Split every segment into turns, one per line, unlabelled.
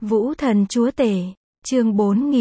Vũ thần chúa tể, chương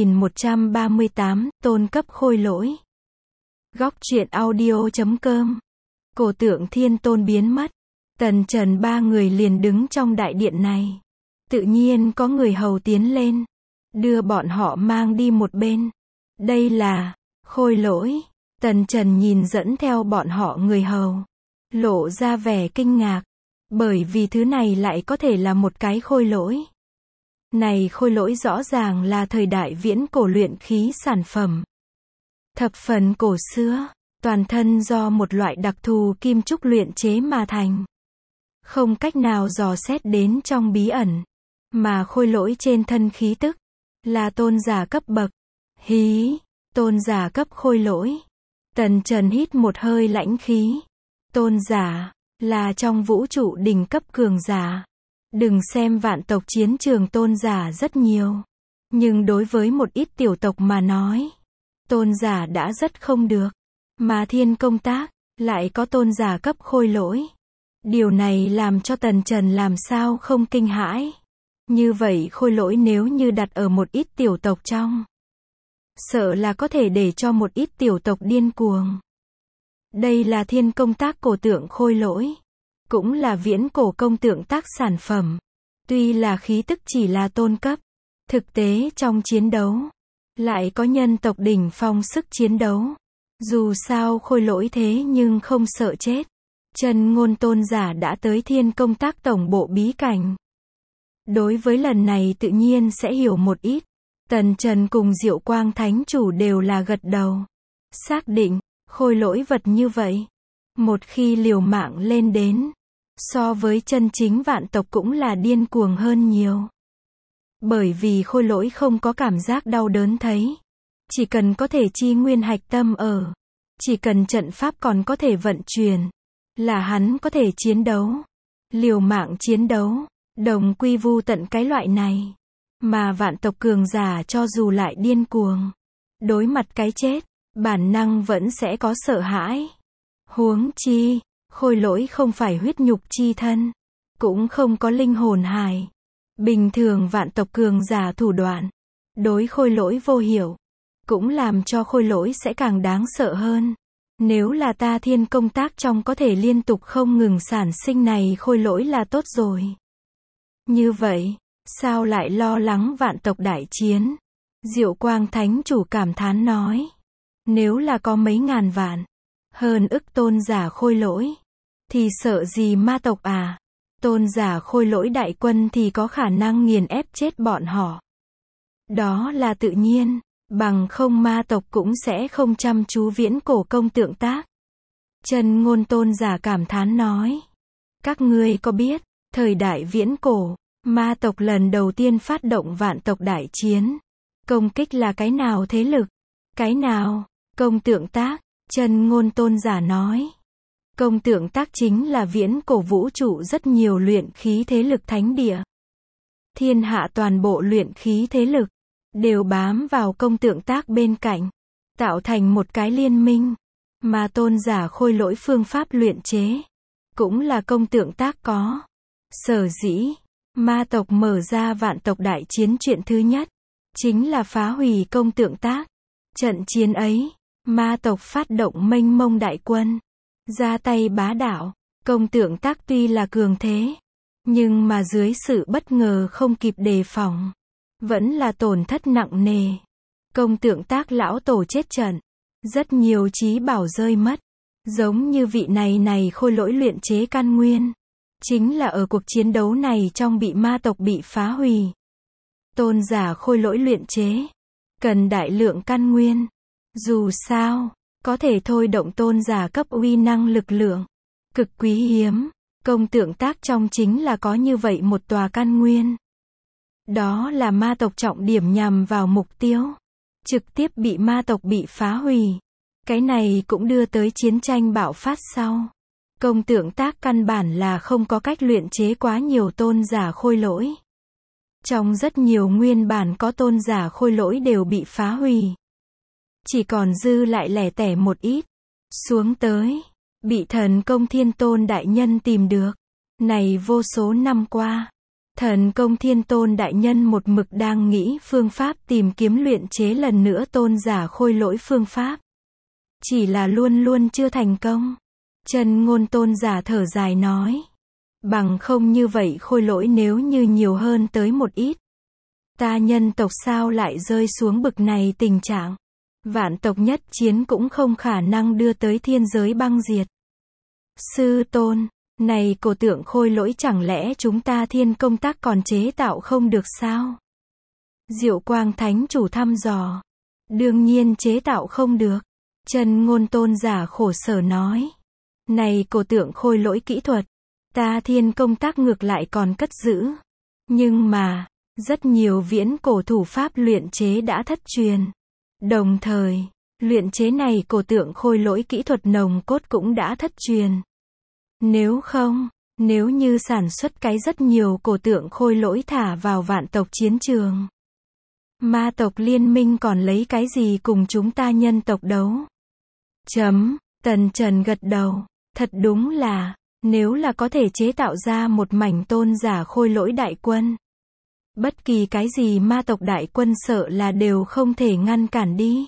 4138, tôn cấp khôi lỗi. Góc truyện audio.com. Cổ tượng thiên tôn biến mất. Tần Trần ba người liền đứng trong đại điện này. Tự nhiên có người hầu tiến lên, đưa bọn họ mang đi một bên. Đây là khôi lỗi. Tần Trần nhìn dẫn theo bọn họ người hầu, lộ ra vẻ kinh ngạc, bởi vì thứ này lại có thể là một cái khôi lỗi. Này khôi lỗi rõ ràng là thời đại viễn cổ luyện khí sản phẩm. Thập phần cổ xưa, toàn thân do một loại đặc thù kim trúc luyện chế mà thành. Không cách nào dò xét đến trong bí ẩn, mà khôi lỗi trên thân khí tức là tôn giả cấp bậc. Hí, tôn giả cấp khôi lỗi. Tần Trần hít một hơi lãnh khí. Tôn giả là trong vũ trụ đỉnh cấp cường giả. Đừng xem vạn tộc chiến trường tôn giả rất nhiều, nhưng đối với một ít tiểu tộc mà nói, tôn giả đã rất không được. Mà Thiên Công Tác lại có tôn giả cấp khôi lỗi. Điều này làm cho Tần Trần làm sao không kinh hãi. Như vậy khôi lỗi nếu như đặt ở một ít tiểu tộc trong, sợ là có thể để cho một ít tiểu tộc điên cuồng. Đây là Thiên Công Tác cổ tượng khôi lỗi, cũng là viễn cổ công tượng tác sản phẩm. Tuy là khí tức chỉ là tôn cấp, thực tế trong chiến đấu lại có nhân tộc đỉnh phong sức chiến đấu. Dù sao khôi lỗi thế nhưng không sợ chết. Chân Ngôn tôn giả đã tới Thiên Công Tác tổng bộ bí cảnh. Đối với lần này tự nhiên sẽ hiểu một ít. Tần Trần cùng Diệu Quang Thánh Chủ đều là gật đầu. Xác định, khôi lỗi vật như vậy, một khi liều mạng lên đến, so với chân chính vạn tộc cũng là điên cuồng hơn nhiều. Bởi vì khôi lỗi không có cảm giác đau đớn thấy. Chỉ cần có thể chi nguyên hạch tâm ở. Chỉ cần trận pháp còn có thể vận chuyển, là hắn có thể chiến đấu. Liều mạng chiến đấu, đồng quy vu tận cái loại này. Mà vạn tộc cường giả cho dù lại điên cuồng, đối mặt cái chết, bản năng vẫn sẽ có sợ hãi. Huống chi, khôi lỗi không phải huyết nhục chi thân, cũng không có linh hồn hài. Bình thường vạn tộc cường giả thủ đoạn, đối khôi lỗi vô hiểu, cũng làm cho khôi lỗi sẽ càng đáng sợ hơn. Nếu là ta Thiên Công Tác trong có thể liên tục không ngừng sản sinh này khôi lỗi là tốt rồi. Như vậy, sao lại lo lắng vạn tộc đại chiến? Diệu Quang Thánh Chủ cảm thán nói. Nếu là có mấy ngàn vạn, hơn ức tôn giả khôi lỗi, thì sợ gì ma tộc à? Tôn giả khôi lỗi đại quân thì có khả năng nghiền ép chết bọn họ. Đó là tự nhiên, bằng không ma tộc cũng sẽ không chăm chú viễn cổ công tượng tác. Chân Ngôn tôn giả cảm thán nói. Các ngươi có biết, thời đại viễn cổ, ma tộc lần đầu tiên phát động vạn tộc đại chiến, công kích là cái nào thế lực? Cái nào? Công tượng tác. Chân Ngôn tôn giả nói. Công tượng tác chính là viễn cổ vũ trụ rất nhiều luyện khí thế lực thánh địa. Thiên hạ toàn bộ luyện khí thế lực đều bám vào công tượng tác bên cạnh, tạo thành một cái liên minh. Mà tôn giả khôi lỗi phương pháp luyện chế cũng là công tượng tác có. Sở dĩ ma tộc mở ra vạn tộc đại chiến chuyện thứ nhất chính là phá hủy công tượng tác. Trận chiến ấy, ma tộc phát động mênh mông đại quân, ra tay bá đạo. Công tượng tác tuy là cường thế, nhưng mà dưới sự bất ngờ không kịp đề phòng, vẫn là tổn thất nặng nề. Công tượng tác lão tổ chết trận, rất nhiều chí bảo rơi mất. Giống như vị này khôi lỗi luyện chế căn nguyên, chính là ở cuộc chiến đấu này trong bị ma tộc bị phá hủy. Tôn giả khôi lỗi luyện chế cần đại lượng căn nguyên. Dù sao, có thể thôi động tôn giả cấp uy năng lực lượng cực quý hiếm. Công tượng tác trong chính là có như vậy một tòa căn nguyên. Đó là ma tộc trọng điểm nhằm vào mục tiêu, trực tiếp bị ma tộc bị phá hủy. Cái này cũng đưa tới chiến tranh bạo phát sau. Công tượng tác căn bản là không có cách luyện chế quá nhiều tôn giả khôi lỗi. Trong rất nhiều nguyên bản có tôn giả khôi lỗi đều bị phá hủy. Chỉ còn dư lại lẻ tẻ một ít. Xuống tới, bị thần công Thiên Tôn đại nhân tìm được. Này vô số năm qua, Thần Công Thiên Tôn đại nhân một mực đang nghĩ phương pháp tìm kiếm luyện chế lần nữa tôn giả khôi lỗi phương pháp. Chỉ là luôn luôn chưa thành công. Chân Ngôn tôn giả thở dài nói. Bằng không như vậy khôi lỗi nếu như nhiều hơn tới một ít. Ta nhân tộc sao lại rơi xuống bực này tình trạng. Vạn tộc nhất chiến cũng không khả năng đưa tới thiên giới băng diệt. Sư tôn, này cổ tượng khôi lỗi chẳng lẽ chúng ta Thiên Công Tác còn chế tạo không được sao? Diệu Quang Thánh chủ thăm dò. Đương nhiên chế tạo không được. Chân Ngôn tôn giả khổ sở nói. Này cổ tượng khôi lỗi kỹ thuật, ta Thiên Công Tác ngược lại còn cất giữ. Nhưng mà, rất nhiều viễn cổ thủ pháp luyện chế đã thất truyền. Đồng thời, luyện chế này cổ tượng khôi lỗi kỹ thuật nồng cốt cũng đã thất truyền. Nếu như sản xuất cái rất nhiều cổ tượng khôi lỗi thả vào vạn tộc chiến trường. Ma tộc liên minh còn lấy cái gì cùng chúng ta nhân tộc đấu? Tần Trần gật đầu. Thật đúng là, nếu là có thể chế tạo ra một mảnh tôn giả khôi lỗi đại quân. Bất kỳ cái gì ma tộc đại quân sợ là đều không thể ngăn cản đi.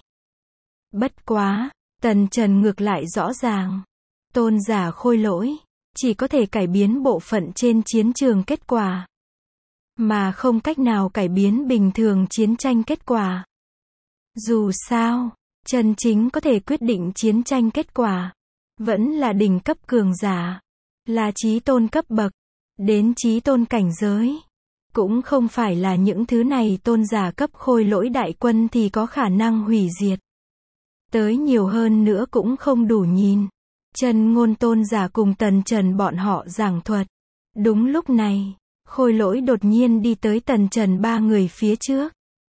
Bất quá, Tần Trần ngược lại rõ ràng. Tôn giả khôi lỗi, chỉ có thể cải biến bộ phận trên chiến trường kết quả. Mà không cách nào cải biến bình thường chiến tranh kết quả. Dù sao, chân chính có thể quyết định chiến tranh kết quả. Vẫn là đỉnh cấp cường giả. Là chí tôn cấp bậc. Đến chí tôn cảnh giới. Cũng không phải là những thứ này tôn giả cấp khôi lỗi đại quân thì có khả năng hủy diệt. Tới nhiều hơn nữa cũng không đủ nhìn. Chân Ngôn tôn giả cùng Tần Trần bọn họ giảng thuật. Đúng lúc này, khôi lỗi đột nhiên đi tới Tần Trần ba người phía trước.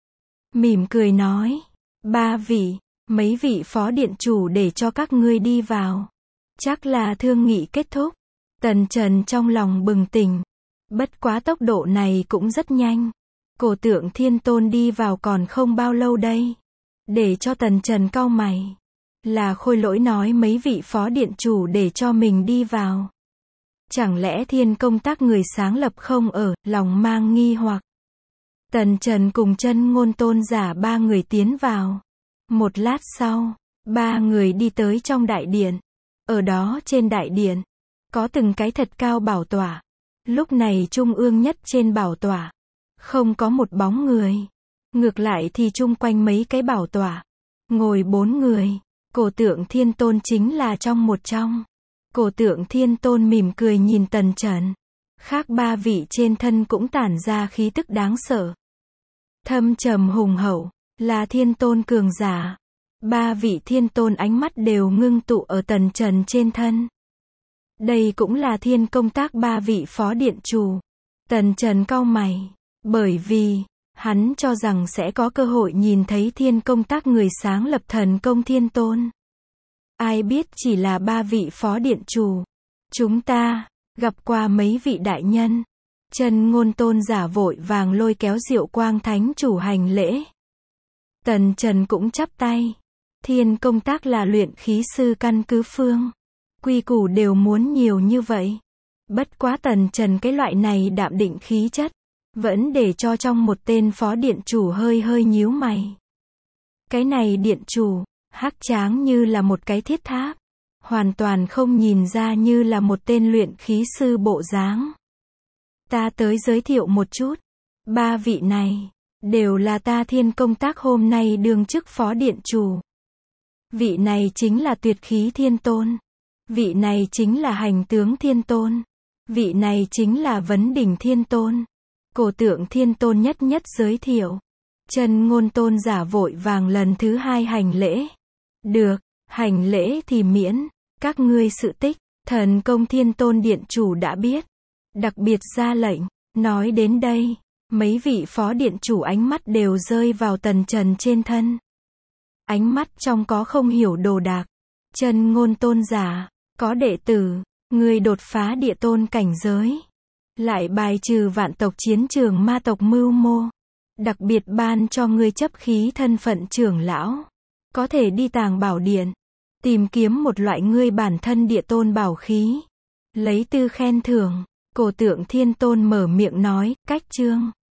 Mỉm cười nói. Ba vị, mấy vị phó điện chủ để cho các ngươi đi vào. Chắc là thương nghị kết thúc. Tần Trần trong lòng bừng tỉnh. Bất quá tốc độ này cũng rất nhanh. Cổ tượng Thiên Tôn đi vào còn không bao lâu đây. Để cho Tần Trần cau mày. Là khôi lỗi nói mấy vị phó điện chủ để cho mình đi vào. Chẳng lẽ Thiên Công Tác người sáng lập không ở, lòng mang nghi hoặc. Tần Trần cùng Chân Ngôn tôn giả ba người tiến vào. Một lát sau, ba người đi tới trong đại điện. Ở đó trên đại điện, có từng cái thật cao bảo tọa. Lúc này trung ương nhất trên bảo tọa, không có một bóng người. Ngược lại thì chung quanh mấy cái bảo tọa, ngồi 4 người. Cổ tượng Thiên Tôn chính là trong một trong. Cổ tượng Thiên Tôn mỉm cười nhìn Tần Trần. Khác ba vị trên thân cũng tản ra khí tức đáng sợ. Thâm trầm hùng hậu, là Thiên Tôn cường giả. Ba vị Thiên Tôn ánh mắt đều ngưng tụ ở Tần Trần trên thân. Đây cũng là Thiên Công Tác ba vị phó điện chủ. Tần Trần cau mày. Bởi vì, hắn cho rằng sẽ có cơ hội nhìn thấy Thiên Công Tác người sáng lập Thần Công Thiên Tôn. Ai biết chỉ là ba vị phó điện chủ. Chúng ta, gặp qua mấy vị đại nhân. Chân Ngôn tôn giả vội vàng lôi kéo Diệu Quang Thánh chủ hành lễ. Tần Trần cũng chắp tay. Thiên Công Tác là luyện khí sư căn cứ phương. Quy củ đều muốn nhiều như vậy. Bất quá Tần Trần cái loại này đạm định khí chất. Vẫn để cho trong một tên phó điện chủ hơi nhíu mày. Cái này điện chủ, hắc tráng như là một cái thiết tháp. Hoàn toàn không nhìn ra như là một tên luyện khí sư bộ dáng. Ta tới giới thiệu một chút. Ba vị này, đều là ta Thiên Công Tác hôm nay đương chức phó điện chủ. Vị này chính là Tuyệt Khí Thiên Tôn. Vị này chính là Hành Tướng Thiên Tôn. Vị này chính là Vấn Đỉnh Thiên Tôn. Cổ tượng Thiên Tôn nhất nhất giới thiệu. Chân Ngôn tôn giả vội vàng lần thứ hai hành lễ. Được, hành lễ thì miễn. Các ngươi sự tích, Thần Công Thiên Tôn điện chủ đã biết. Đặc biệt ra lệnh. Nói đến đây, mấy vị phó điện chủ ánh mắt đều rơi vào Tần Trần trên thân. Ánh mắt trong có không hiểu đồ đạc. Chân Ngôn tôn giả, có đệ tử, người đột phá địa tôn cảnh giới. Lại bài trừ vạn tộc chiến trường ma tộc mưu mô. Đặc biệt ban cho ngươi chấp khí thân phận trưởng lão. Có thể đi Tàng Bảo Điện. Tìm kiếm một loại ngươi bản thân địa tôn bảo khí. Lấy tư khen thưởng. Cổ Tượng Thiên Tôn mở miệng nói, cách chương